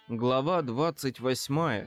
Глава 28.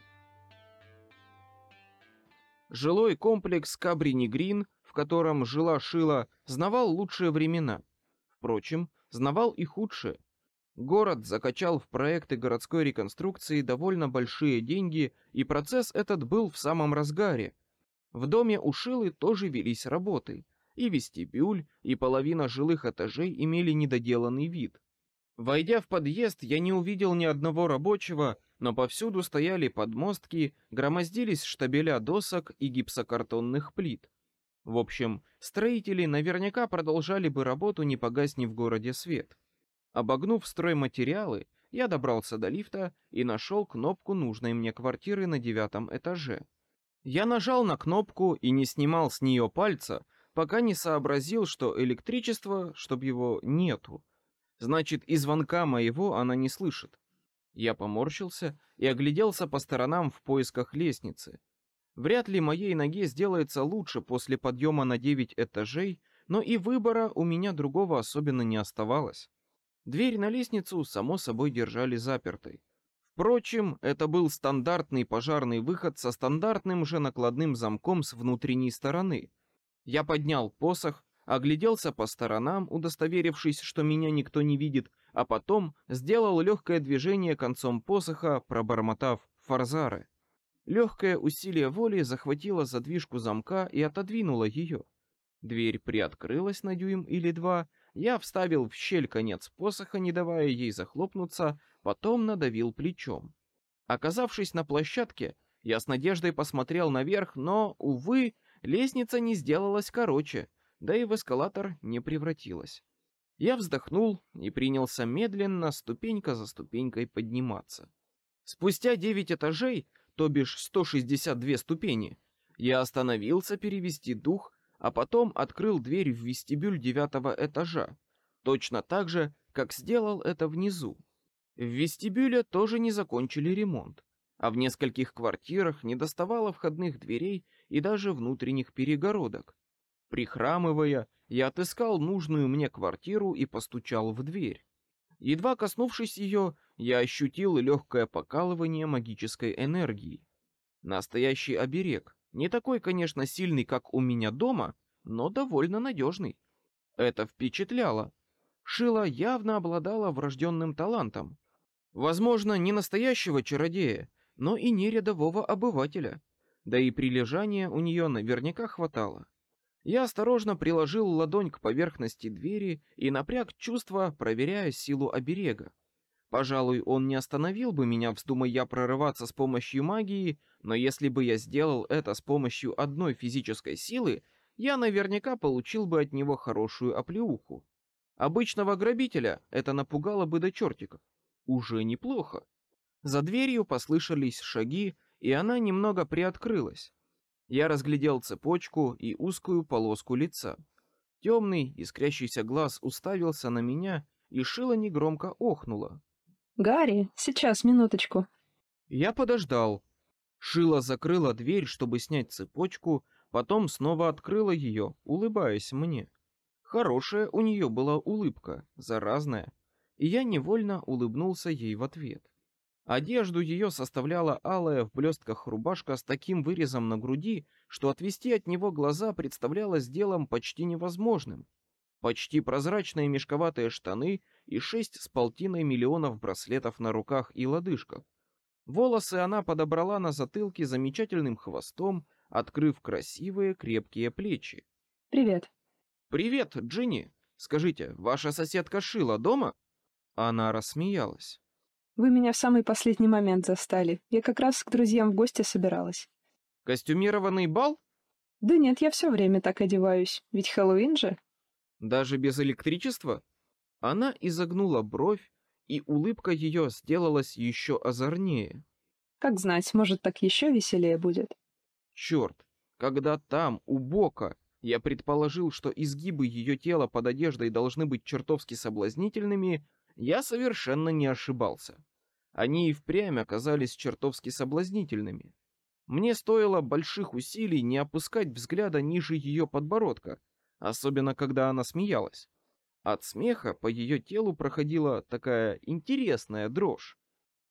Жилой комплекс Кабрини-Грин, в котором жила Шила, знавал лучшие времена. Впрочем, знавал и худшие. Город закачал в проекты городской реконструкции довольно большие деньги, и процесс этот был в самом разгаре. В доме у Шилы тоже велись работы, и вестибюль, и половина жилых этажей имели недоделанный вид. Войдя в подъезд, я не увидел ни одного рабочего, но повсюду стояли подмостки, громоздились штабеля досок и гипсокартонных плит. В общем, строители наверняка продолжали бы работу, не погаснет в городе свет. Обогнув стройматериалы, я добрался до лифта и нашел кнопку нужной мне квартиры на 9 этаже. Я нажал на кнопку и не снимал с нее пальца, пока не сообразил, что электричества, чтоб его, нету. Значит, и звонка моего она не слышит. Я поморщился и огляделся по сторонам в поисках лестницы. Вряд ли моей ноге сделается лучше после подъема на 9 этажей, но и выбора у меня другого особенно не оставалось. Дверь на лестницу, само собой, держали запертой. Впрочем, это был стандартный пожарный выход со стандартным же накладным замком с внутренней стороны. Я поднял посох, огляделся по сторонам, удостоверившись, что меня никто не видит, а потом сделал легкое движение концом посоха, пробормотав «форзаре». Легкое усилие воли захватило задвижку замка и отодвинуло ее. Дверь приоткрылась на дюйм или два, я вставил в щель конец посоха, не давая ей захлопнуться, потом надавил плечом. Оказавшись на площадке, я с надеждой посмотрел наверх, но, увы, лестница не сделалась короче, да и в эскалатор не превратилась. Я вздохнул и принялся медленно, ступенька за ступенькой подниматься. Спустя 9 этажей, то бишь 162 ступени, я остановился перевести дух, а потом открыл дверь в вестибюль 9 этажа, точно так же, как сделал это внизу. В вестибюле тоже не закончили ремонт, а в нескольких квартирах недоставало входных дверей и даже внутренних перегородок. Прихрамывая, я отыскал нужную мне квартиру и постучал в дверь. Едва коснувшись ее, я ощутил легкое покалывание магической энергии. Настоящий оберег, не такой, конечно, сильный, как у меня дома, но довольно надежный. Это впечатляло. Шила явно обладала врожденным талантом. Возможно, не настоящего чародея, но и не рядового обывателя. Да и прилежания у нее наверняка хватало. Я осторожно приложил ладонь к поверхности двери и напряг чувства, проверяя силу оберега. Пожалуй, он не остановил бы меня, вздумай я прорываться с помощью магии, но если бы я сделал это с помощью одной физической силы, я наверняка получил бы от него хорошую оплеуху. Обычного грабителя это напугало бы до чертиков. Уже неплохо. За дверью послышались шаги, и она немного приоткрылась. Я разглядел цепочку и узкую полоску лица. Темный, искрящийся глаз уставился на меня, и Шила негромко охнула. «Гарри, сейчас, минуточку». Я подождал. Шила закрыла дверь, чтобы снять цепочку, потом снова открыла ее, улыбаясь мне. Хорошая у нее была улыбка, заразная, и я невольно улыбнулся ей в ответ. Одежду ее составляла алая в блестках рубашка с таким вырезом на груди, что отвести от него глаза представлялось делом почти невозможным. Почти прозрачные мешковатые штаны и 6,5 миллионов браслетов на руках и лодыжках. Волосы она подобрала на затылке замечательным хвостом, открыв красивые крепкие плечи. «Привет». «Привет, Джинни. Скажите, ваша соседка Шила дома?» Она рассмеялась. «Вы меня в самый последний момент застали. Я как раз к друзьям в гости собиралась». «Костюмированный бал?» «Да нет, я все время так одеваюсь. Ведь Хэллоуин же». «Даже без электричества?» Она изогнула бровь, и улыбка ее сделалась еще озорнее. «Как знать, может, так еще веселее будет». Черт, когда там, у бока, я предположил, что изгибы ее тела под одеждой должны быть чертовски соблазнительными, я совершенно не ошибался. Они и впрямь оказались чертовски соблазнительными. Мне стоило больших усилий не опускать взгляда ниже ее подбородка, особенно когда она смеялась. От смеха по ее телу проходила такая интересная дрожь.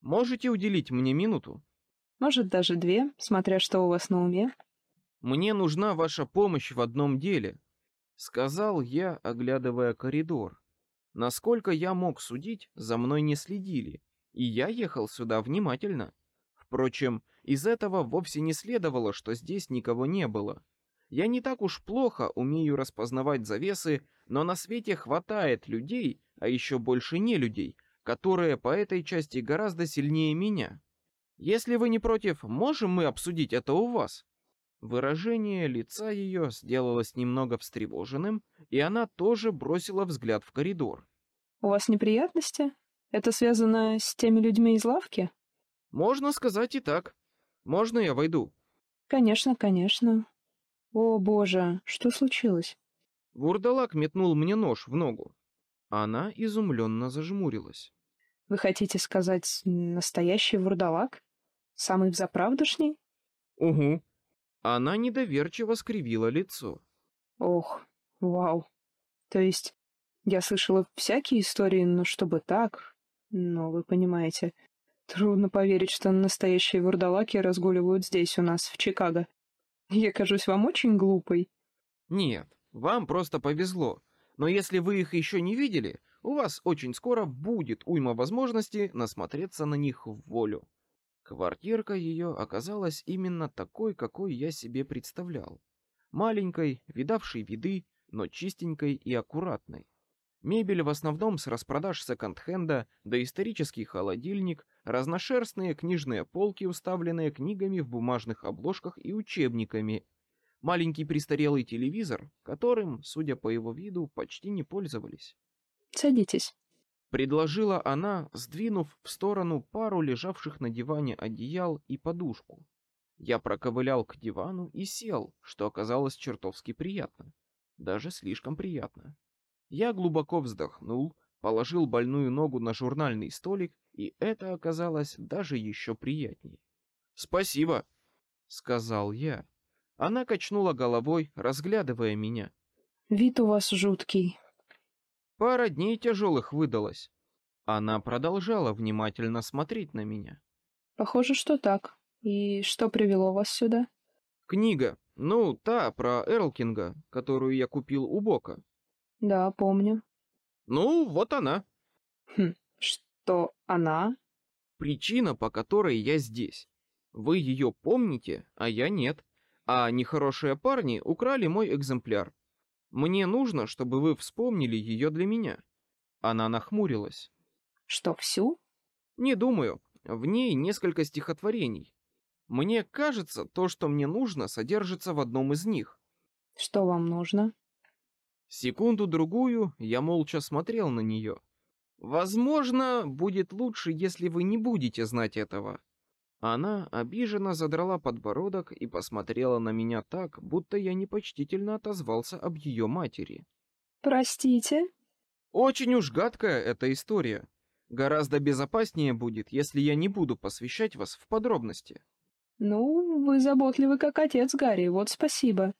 Можете уделить мне минуту? Может, даже 2, смотря что у вас на уме. Мне нужна ваша помощь в одном деле, сказал я, оглядывая коридор. Насколько я мог судить, за мной не следили, и я ехал сюда внимательно. Впрочем, из этого вовсе не следовало, что здесь никого не было. Я не так уж плохо умею распознавать завесы, но на свете хватает людей, а еще больше не людей, которые по этой части гораздо сильнее меня. Если вы не против, можем мы обсудить это у вас? Выражение лица ее сделалось немного встревоженным, и она тоже бросила взгляд в коридор. У вас неприятности? Это связано с теми людьми из лавки? Можно сказать и так. Можно я войду? Конечно, конечно. О, боже, что случилось? Вурдалак метнул мне нож в ногу. Она изумленно зажмурилась. Вы хотите сказать, настоящий вурдалак? Самый взаправдышний? Угу. Она недоверчиво скривила лицо. Ох, вау. То есть, я слышала всякие истории, но чтобы так... Но вы понимаете, трудно поверить, что настоящие вурдалаки разгуливают здесь у нас, в Чикаго. Я кажусь вам очень глупой. Нет, вам просто повезло. Но если вы их еще не видели, у вас очень скоро будет уйма возможностей насмотреться на них в волю. Квартирка ее оказалась именно такой, какой я себе представлял. Маленькой, видавшей виды, но чистенькой и аккуратной. Мебель в основном с распродаж секонд-хенда, доисторический холодильник, разношерстные книжные полки, уставленные книгами в бумажных обложках и учебниками, маленький престарелый телевизор, которым, судя по его виду, почти не пользовались. Садитесь. Предложила она, сдвинув в сторону пару лежавших на диване одеял и подушку. Я проковылял к дивану и сел, что оказалось чертовски приятно. Даже слишком приятно. Я глубоко вздохнул, положил больную ногу на журнальный столик, и это оказалось даже еще приятнее. «Спасибо», — сказал я. Она качнула головой, разглядывая меня. Вид у вас жуткий. Пара дней тяжелых выдалась. Она продолжала внимательно смотреть на меня. Похоже, что так. И что привело вас сюда? Книга, ну, та про Эрлкинга, которую я купил у Бока. Да, помню. Ну, вот она. Что она? Причина, по которой я здесь. Вы ее помните, а я нет. А нехорошие парни украли мой экземпляр. Мне нужно, чтобы вы вспомнили ее для меня. Она нахмурилась. Что, всю? Не думаю. В ней несколько стихотворений. Мне кажется, то, что мне нужно, содержится в одном из них. Что вам нужно? Секунду-другую я молча смотрел на нее. Возможно, будет лучше, если вы не будете знать этого. Она обиженно задрала подбородок и посмотрела на меня так, будто я непочтительно отозвался об ее матери. Простите? Очень уж гадкая эта история. Гораздо безопаснее будет, если я не буду посвящать вас в подробности. Ну, вы заботливы как отец, Гарри, вот спасибо.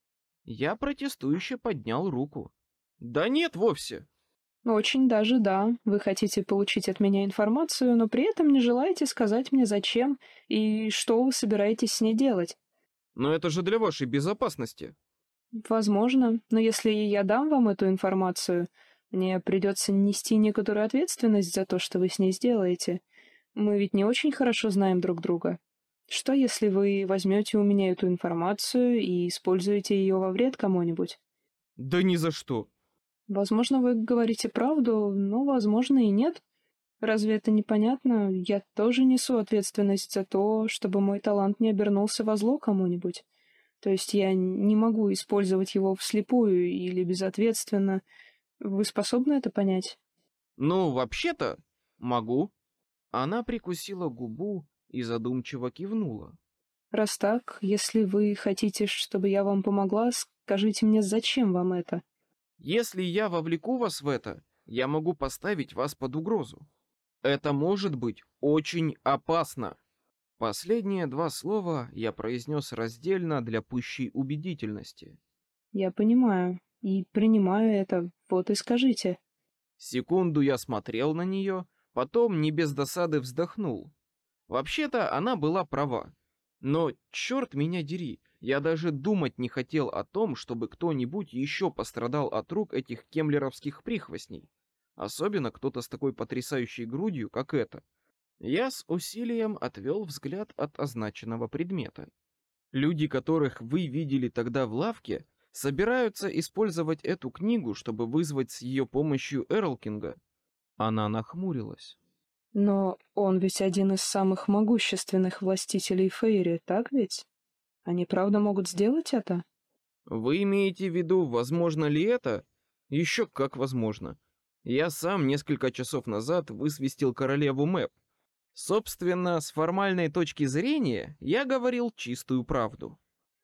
Я протестующе поднял руку. Да нет вовсе. Очень даже да. Вы хотите получить от меня информацию, но при этом не желаете сказать мне зачем и что вы собираетесь с ней делать. Но это же для вашей безопасности. Возможно, но если я дам вам эту информацию, мне придется нести некоторую ответственность за то, что вы с ней сделаете. Мы ведь не очень хорошо знаем друг друга. Что, если вы возьмете у меня эту информацию и используете ее во вред кому-нибудь? Да ни за что. Возможно, вы говорите правду, но, возможно, и нет. Разве это непонятно? Я тоже несу ответственность за то, чтобы мой талант не обернулся во зло кому-нибудь. То есть я не могу использовать его вслепую или безответственно. Вы способны это понять? Ну, вообще-то, могу. Она прикусила губу и задумчиво кивнула. Раз так, если вы хотите, чтобы я вам помогла, скажите мне, зачем вам это? Если я вовлеку вас в это, я могу поставить вас под угрозу. Это может быть очень опасно. Последние два слова я произнес раздельно для пущей убедительности. Я понимаю и принимаю это, вот и скажите. Секунду я смотрел на нее, Потом не без досады вздохнул. Вообще-то она была права. Но черт меня дери, я даже думать не хотел о том, чтобы кто-нибудь еще пострадал от рук этих кемлеровских прихвостней. Особенно кто-то с такой потрясающей грудью, как эта. Я с усилием отвел взгляд от означенного предмета. Люди, которых вы видели тогда в лавке, собираются использовать эту книгу, чтобы вызвать с ее помощью Эрлкинга. Она нахмурилась. Но он ведь один из самых могущественных властителей Фейри, так ведь? Они правда могут сделать это? Вы имеете в виду, возможно ли это? Еще как возможно. Я сам несколько часов назад высвистел королеву Мэп. Собственно, с формальной точки зрения, я говорил чистую правду.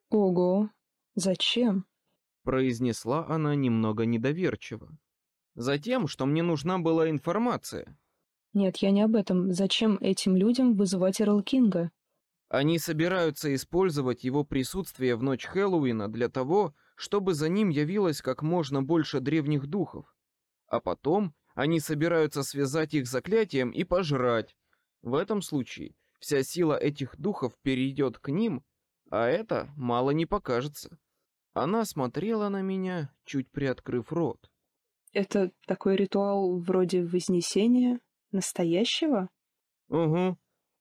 Ого, зачем? Произнесла она немного недоверчиво. Затем, что мне нужна была информация. Нет, я не об этом. Зачем этим людям вызывать Эрл Кинга? Они собираются использовать его присутствие в ночь Хэллоуина для того, чтобы за ним явилось как можно больше древних духов. А потом они собираются связать их заклятием и пожрать. В этом случае вся сила этих духов перейдет к ним, а это мало не покажется. Она смотрела на меня, чуть приоткрыв рот. Это такой ритуал вроде Вознесения? Настоящего? Угу.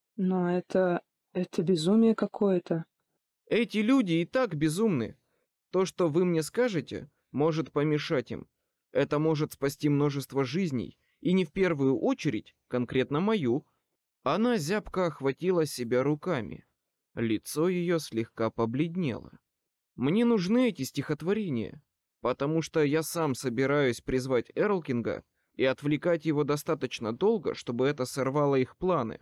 Но это безумие какое-то. Эти люди и так безумны. То, что вы мне скажете, может помешать им. Это может спасти множество жизней, и не в первую очередь, конкретно мою. Она зябко охватила себя руками. Лицо ее слегка побледнело. Мне нужны эти стихотворения, потому что я сам собираюсь призвать Эрлкинга и отвлекать его достаточно долго, чтобы это сорвало их планы.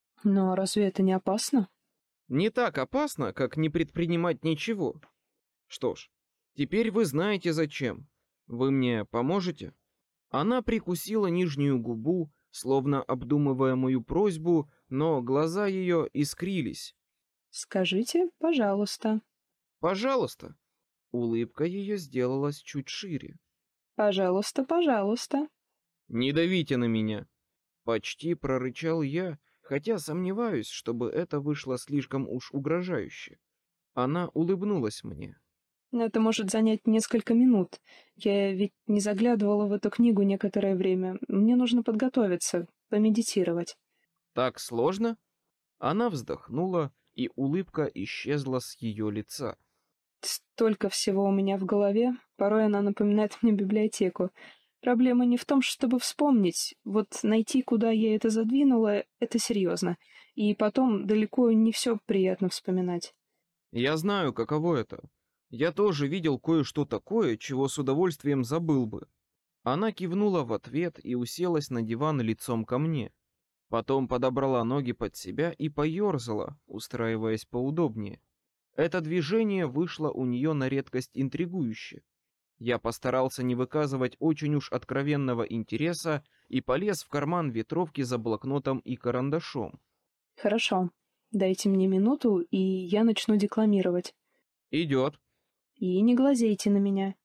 Но разве это не опасно? Не так опасно, как не предпринимать ничего. Что ж, теперь вы знаете зачем. Вы мне поможете? Она прикусила нижнюю губу, словно обдумывая мою просьбу, но глаза ее искрились. Скажите, пожалуйста. Пожалуйста. Улыбка ее сделалась чуть шире. Пожалуйста, пожалуйста. Не давите на меня. Почти прорычал я, хотя сомневаюсь, чтобы это вышло слишком уж угрожающе. Она улыбнулась мне. Это может занять несколько минут. Я ведь не заглядывала в эту книгу некоторое время. Мне нужно подготовиться, помедитировать. Так сложно? Она вздохнула, и улыбка исчезла с ее лица. Столько всего у меня в голове. Порой она напоминает мне библиотеку. Проблема не в том, чтобы вспомнить. Вот найти, куда я это задвинула, это серьезно. И потом далеко не все приятно вспоминать. Я знаю, каково это. Я тоже видел кое-что такое, чего с удовольствием забыл бы. Она кивнула в ответ и уселась на диван лицом ко мне. Потом подобрала ноги под себя и поерзала, устраиваясь поудобнее. Это движение вышло у нее на редкость интригующе. Я постарался не выказывать очень уж откровенного интереса и полез в карман ветровки за блокнотом и карандашом. Хорошо. Дайте мне минуту, и я начну декламировать. Идет. И не глазейте на меня.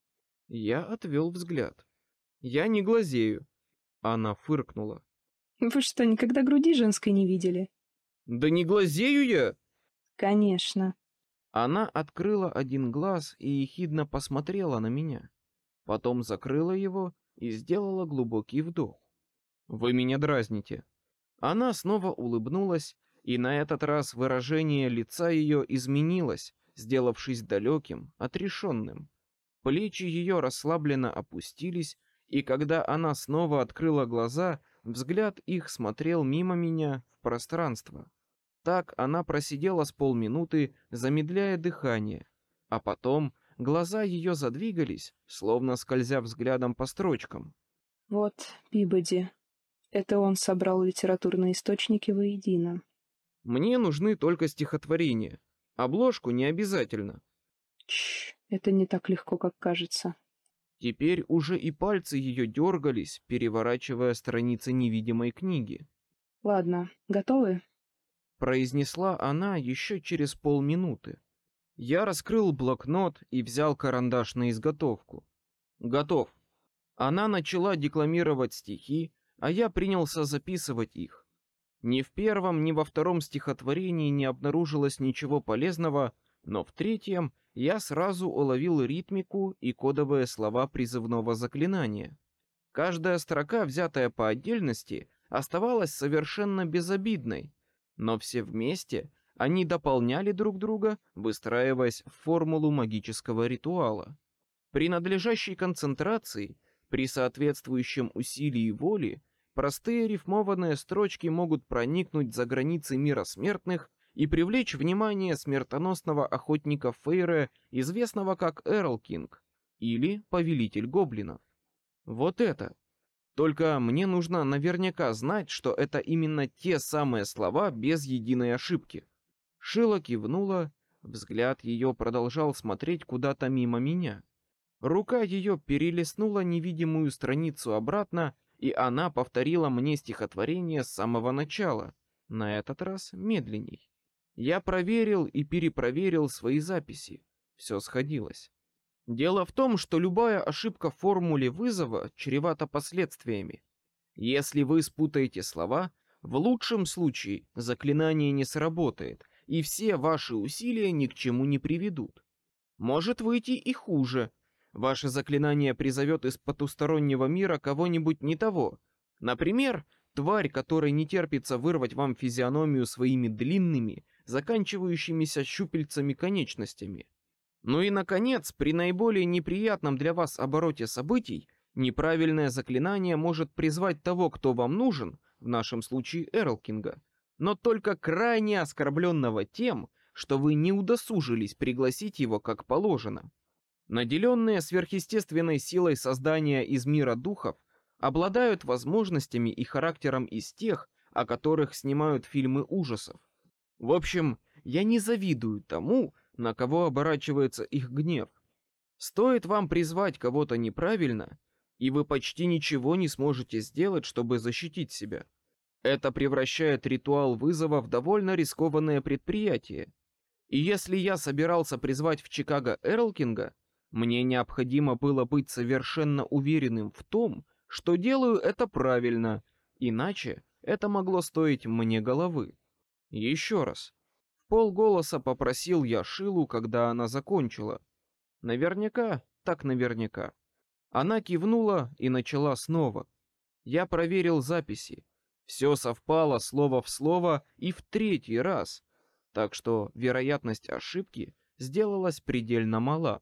Я отвел взгляд. Я не глазею. Она фыркнула. Вы что, никогда груди женской не видели? Да не глазею я! Конечно. Она открыла один глаз и ехидно посмотрела на меня. Потом закрыла его и сделала глубокий вдох. Вы меня дразните. Она снова улыбнулась, и на этот раз выражение лица ее изменилось, сделавшись далеким, отрешенным. Плечи ее расслабленно опустились, и когда она снова открыла глаза, взгляд их смотрел мимо меня в пространство. Так она просидела с полминуты, замедляя дыхание, а потом глаза ее задвигались, словно скользя взглядом по строчкам. Вот Пибоди. Это он собрал литературные источники воедино. Мне нужны только стихотворения. Обложку не обязательно. Это не так легко, как кажется. Теперь уже и пальцы ее дергались, переворачивая страницы невидимой книги. Ладно, готовы? Произнесла она еще через полминуты. Я раскрыл блокнот и взял карандаш на изготовку. Готов. Она начала декламировать стихи, а я принялся записывать их. Ни в первом, ни во втором стихотворении не обнаружилось ничего полезного, но в третьем я сразу уловил ритмику и кодовые слова призывного заклинания. Каждая строка, взятая по отдельности, оставалась совершенно безобидной, но все вместе они дополняли друг друга, выстраиваясь в формулу магического ритуала. При надлежащей концентрации, при соответствующем усилии воли, простые рифмованные строчки могут проникнуть за границы мира смертных и привлечь внимание смертоносного охотника Фейре, известного как Эрл Кинг или Повелитель Гоблинов. Вот это. Только мне нужно наверняка знать, что это именно те самые слова без единой ошибки. Шила кивнула, взгляд ее продолжал смотреть куда-то мимо меня. Рука ее перелистнула невидимую страницу обратно, и она повторила мне стихотворение с самого начала, на этот раз медленней. Я проверил и перепроверил свои записи. Все сходилось. Дело в том, что любая ошибка в формуле вызова чревата последствиями. Если вы спутаете слова, в лучшем случае заклинание не сработает, и все ваши усилия ни к чему не приведут. Может выйти и хуже. Ваше заклинание призовет из потустороннего мира кого-нибудь не того. Например, тварь, которой не терпится вырвать вам физиономию своими длинными, заканчивающимися щупальцами конечностями. Ну и, наконец, при наиболее неприятном для вас обороте событий, неправильное заклинание может призвать того, кто вам нужен, в нашем случае Эрлкинга, но только крайне оскорбленного тем, что вы не удосужились пригласить его как положено. Наделенные сверхъестественной силой создания из мира духов обладают возможностями и характером из тех, о которых снимают фильмы ужасов. В общем, я не завидую тому, на кого оборачивается их гнев. Стоит вам призвать кого-то неправильно, и вы почти ничего не сможете сделать, чтобы защитить себя. Это превращает ритуал вызова в довольно рискованное предприятие. И если я собирался призвать в Чикаго Эрлкинга, мне необходимо было быть совершенно уверенным в том, что делаю это правильно, иначе это могло стоить мне головы. Еще раз. Вполголоса попросил я Шилу, когда она закончила. Наверняка, так наверняка. Она кивнула и начала снова. Я проверил записи. Все совпало слово в слово и в третий раз, так что вероятность ошибки сделалась предельно мала.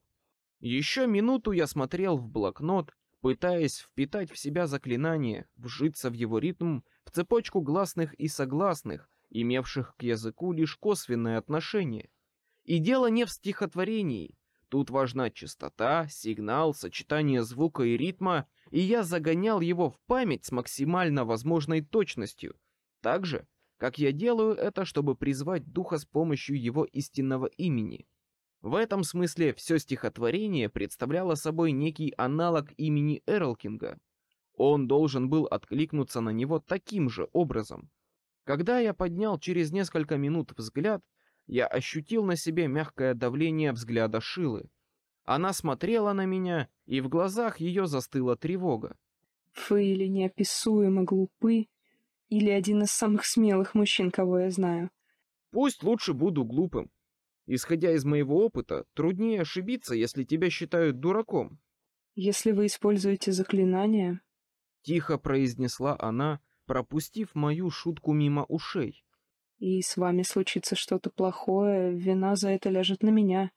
Еще минуту я смотрел в блокнот, пытаясь впитать в себя заклинание, вжиться в его ритм, в цепочку гласных и согласных, имевших к языку лишь косвенное отношение. И дело не в стихотворении. Тут важна частота, сигнал, сочетание звука и ритма, и я загонял его в память с максимально возможной точностью, так же, как я делаю это, чтобы призвать духа с помощью его истинного имени. В этом смысле все стихотворение представляло собой некий аналог имени Эрлкинга. Он должен был откликнуться на него таким же образом. Когда я поднял через несколько минут взгляд, я ощутил на себе мягкое давление взгляда Шилы. Она смотрела на меня, и в глазах ее застыла тревога. Вы или неописуемо глупы, или один из самых смелых мужчин, кого я знаю. Пусть лучше буду глупым. Исходя из моего опыта, труднее ошибиться, если тебя считают дураком. Если вы используете заклинание... Тихо произнесла она, пропустив мою шутку мимо ушей. И с вами случится что-то плохое, вина за это ляжет на меня.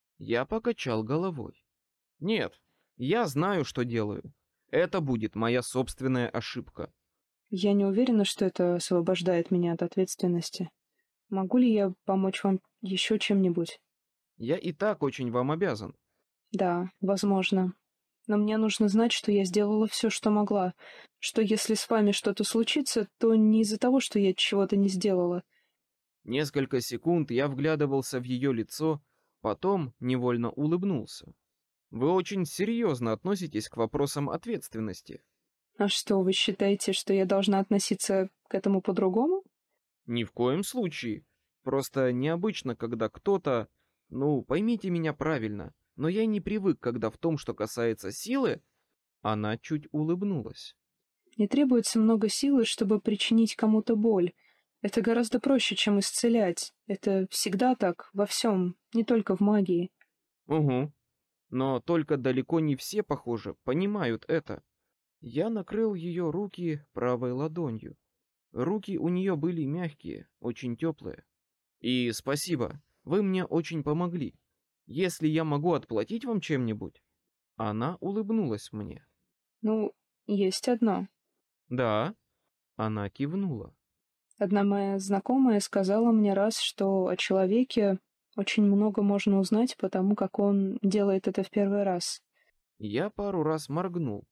Я покачал головой. Нет, я знаю, что делаю. Это будет моя собственная ошибка. Я не уверена, что это освобождает меня от ответственности. Могу ли я помочь вам еще чем-нибудь? Я и так очень вам обязан. Да, возможно. Но мне нужно знать, что я сделала все, что могла. Что если с вами что-то случится, то не из-за того, что я чего-то не сделала. Несколько секунд я вглядывался в ее лицо, потом невольно улыбнулся. Вы очень серьезно относитесь к вопросам ответственности. А что, вы считаете, что я должна относиться к этому по-другому? Ни в коем случае. Просто необычно, когда кто-то... Ну, поймите меня правильно, но я не привык, когда в том, что касается силы... Она чуть улыбнулась. Не требуется много силы, чтобы причинить кому-то боль. Это гораздо проще, чем исцелять. Это всегда так, во всем, не только в магии. Угу. Но только далеко не все, похоже, понимают это. Я накрыл ее руки правой ладонью. Руки у нее были мягкие, очень теплые. И спасибо, вы мне очень помогли. Если я могу отплатить вам чем-нибудь? Она улыбнулась мне. Ну, есть одно. Да, она кивнула. Одна моя знакомая сказала мне раз, что о человеке очень много можно узнать, потому как он делает это в первый раз. Я пару раз моргнул.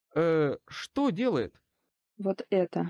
Что делает? Вот это.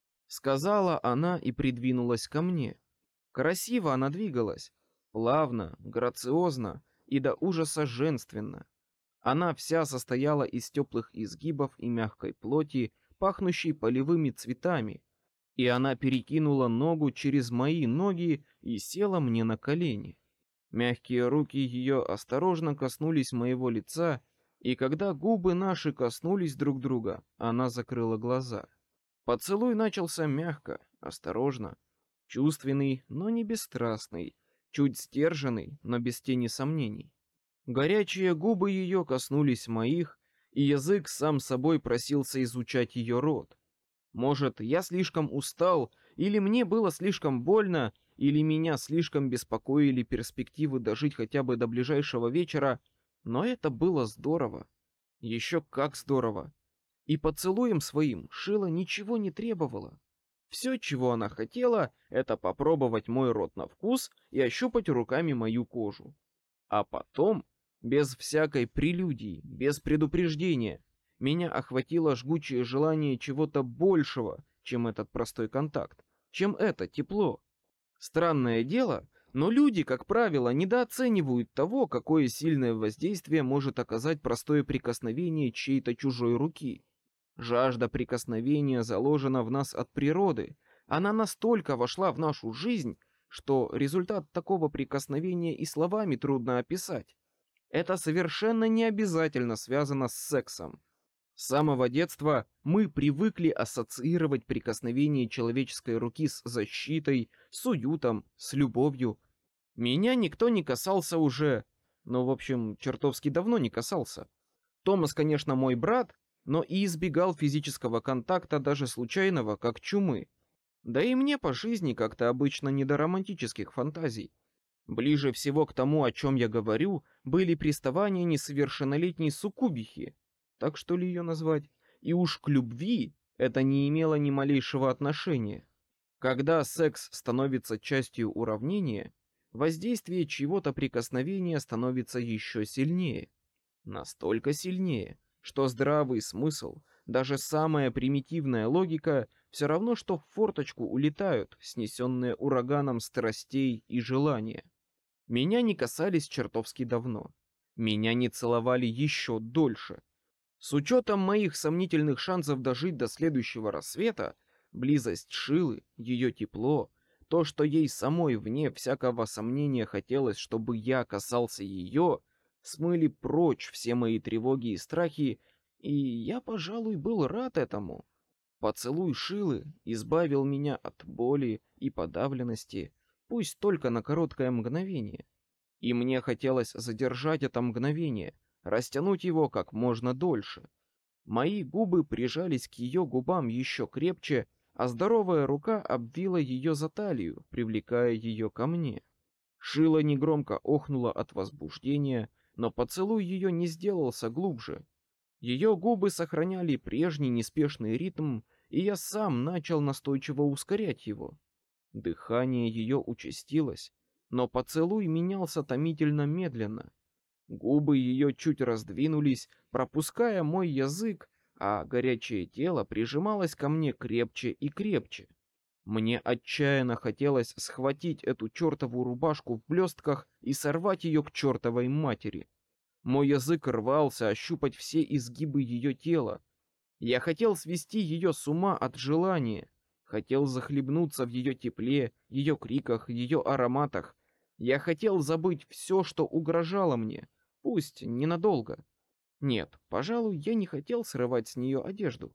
Сказала она и придвинулась ко мне. Красиво она двигалась, плавно, грациозно и до ужаса женственно. Она вся состояла из теплых изгибов и мягкой плоти, пахнущей полевыми цветами, и она перекинула ногу через мои ноги и села мне на колени. Мягкие руки ее осторожно коснулись моего лица, и когда губы наши коснулись друг друга, она закрыла глаза. Поцелуй начался мягко, осторожно, чувственный, но не бесстрастный, чуть сдержанный, но без тени сомнений. Горячие губы ее коснулись моих, и язык сам собой просился изучать ее рот. Может, я слишком устал, или мне было слишком больно, или меня слишком беспокоили перспективы дожить хотя бы до ближайшего вечера, но это было здорово. Еще как здорово. И поцелуем своим Шила ничего не требовала. Все, чего она хотела, это попробовать мой рот на вкус и ощупать руками мою кожу. А потом, без всякой прелюдии, без предупреждения, меня охватило жгучее желание чего-то большего, чем этот простой контакт, чем это тепло. Странное дело, но люди, как правило, недооценивают того, какое сильное воздействие может оказать простое прикосновение чьей-то чужой руки. Жажда прикосновения заложена в нас от природы. Она настолько вошла в нашу жизнь, что результат такого прикосновения и словами трудно описать. Это совершенно не обязательно связано с сексом. С самого детства мы привыкли ассоциировать прикосновение человеческой руки с защитой, с уютом, с любовью. Меня никто не касался уже, в общем, чертовски давно не касался. Томас, конечно, мой брат, но и избегал физического контакта даже случайного, как чумы. Да и мне по жизни как-то обычно не до романтических фантазий. Ближе всего к тому, о чем я говорю, были приставания несовершеннолетней суккубихи, так что ли ее назвать, и уж к любви это не имело ни малейшего отношения. Когда секс становится частью уравнения, воздействие чьего-то прикосновения становится еще сильнее. Настолько сильнее, что здравый смысл, даже самая примитивная логика, все равно, что в форточку улетают, снесенные ураганом страстей и желания. Меня не касались чертовски давно. Меня не целовали еще дольше. С учетом моих сомнительных шансов дожить до следующего рассвета, близость Шилы, ее тепло, то, что ей самой вне всякого сомнения хотелось, чтобы я касался ее, смыли прочь все мои тревоги и страхи, и я, пожалуй, был рад этому. Поцелуй Шилы избавил меня от боли и подавленности, пусть только на короткое мгновение. И мне хотелось задержать это мгновение, растянуть его как можно дольше. Мои губы прижались к ее губам еще крепче, а здоровая рука обвила ее за талию, привлекая ее ко мне. Шила негромко охнула от возбуждения, но поцелуй ее не сделался глубже. Ее губы сохраняли прежний неспешный ритм, и я сам начал настойчиво ускорять его. Дыхание ее участилось, но поцелуй менялся томительно медленно. Губы ее чуть раздвинулись, пропуская мой язык, а горячее тело прижималось ко мне крепче и крепче. Мне отчаянно хотелось схватить эту чертову рубашку в блестках и сорвать ее к чертовой матери. Мой язык рвался ощупать все изгибы ее тела. Я хотел свести ее с ума от желания, хотел захлебнуться в ее тепле, ее криках, ее ароматах. Я хотел забыть все, что угрожало мне, пусть ненадолго. Нет, пожалуй, я не хотел срывать с нее одежду.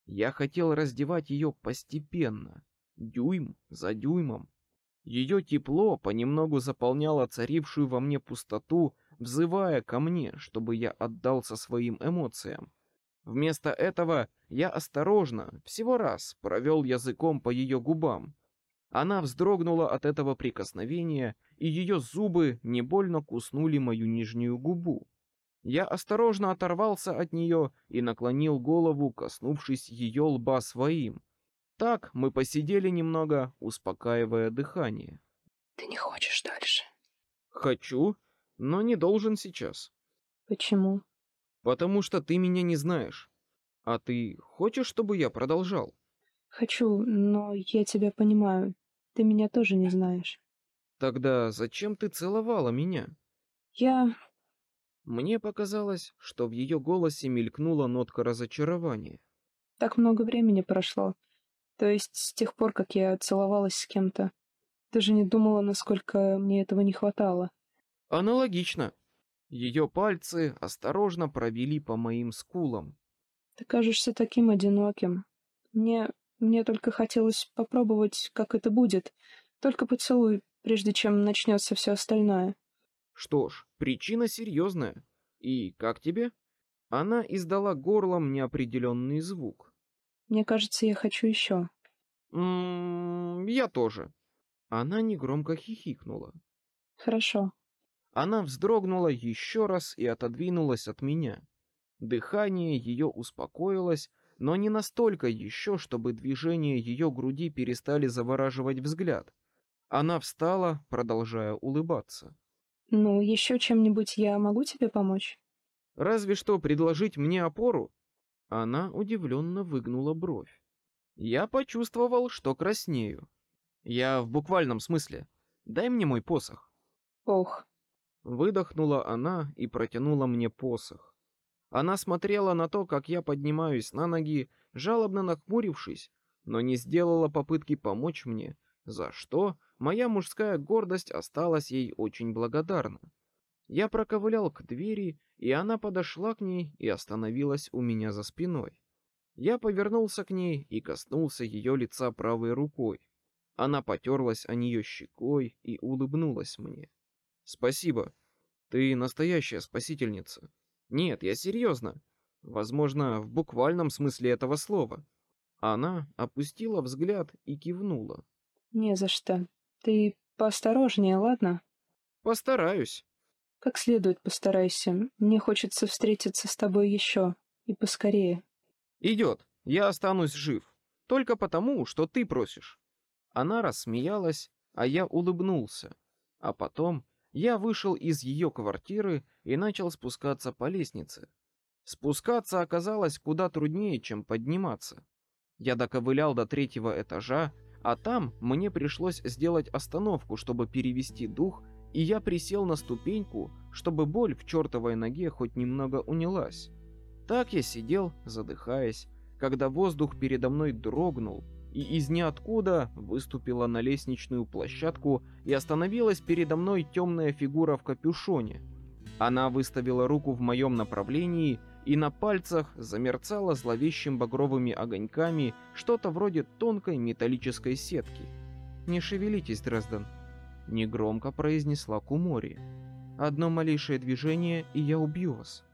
Я хотел раздевать ее постепенно, дюйм за дюймом. Ее тепло понемногу заполняло царившую во мне пустоту, взывая ко мне, чтобы я отдался своим эмоциям. Вместо этого я осторожно, всего раз, провел языком по ее губам. Она вздрогнула от этого прикосновения, и ее зубы не больно куснули мою нижнюю губу. Я осторожно оторвался от нее и наклонил голову, коснувшись ее лба своим. Так мы посидели немного, успокаивая дыхание. Ты не хочешь дальше? Хочу, но не должен сейчас. Почему? Потому что ты меня не знаешь. А ты хочешь, чтобы я продолжал? Хочу, но я тебя понимаю. Ты меня тоже не знаешь. Тогда зачем ты целовала меня? Я... Мне показалось, что в ее голосе мелькнула нотка разочарования. Так много времени прошло. То есть с тех пор, как я целовалась с кем-то. Даже не думала, насколько мне этого не хватало. Аналогично. Ее пальцы осторожно провели по моим скулам. Ты кажешься таким одиноким. Мне только хотелось попробовать, как это будет. Только поцелуй, прежде чем начнется все остальное. Что ж, причина серьезная. И как тебе? Она издала горлом неопределенный звук. Мне кажется, я хочу еще. Я тоже. Она негромко хихикнула. Хорошо. Она вздрогнула еще раз и отодвинулась от меня. Дыхание ее успокоилось, но не настолько еще, чтобы движения ее груди перестали завораживать взгляд. Она встала, продолжая улыбаться. Ну, еще чем-нибудь я могу тебе помочь? Разве что предложить мне опору. Она удивленно выгнула бровь. Я почувствовал, что краснею. Я в буквальном смысле. Дай мне мой посох. Ох, Выдохнула она и протянула мне посох. Она смотрела на то, как я поднимаюсь на ноги, жалобно нахмурившись, но не сделала попытки помочь мне, за что моя мужская гордость осталась ей очень благодарна. Я проковылял к двери, и она подошла к ней и остановилась у меня за спиной. Я повернулся к ней и коснулся ее лица правой рукой. Она потерлась о нее щекой и улыбнулась мне. «Спасибо. Ты настоящая спасительница. Нет, я серьезно. Возможно, в буквальном смысле этого слова». Она опустила взгляд и кивнула. не за что. Ты поосторожнее, ладно? «Постараюсь». Как следует постарайся. Мне хочется встретиться с тобой еще. И поскорее. «Идет. Я останусь жив. Только потому, что ты просишь». Она рассмеялась, а я улыбнулся. А потом я вышел из ее квартиры и начал спускаться по лестнице. Спускаться оказалось куда труднее, чем подниматься. Я доковылял до 3-го этажа, а там мне пришлось сделать остановку, чтобы перевести дух, и я присел на ступеньку, чтобы боль в чертовой ноге хоть немного унялась. Так я сидел, задыхаясь, когда воздух передо мной дрогнул, и из ниоткуда выступила на лестничную площадку и остановилась передо мной темная фигура в капюшоне. Она выставила руку в моем направлении, и на пальцах замерцало зловещим багровыми огоньками что-то вроде тонкой металлической сетки. «Не шевелитесь, Дрезден», — негромко произнесла Кумори. «Одно малейшее движение, и я убью вас».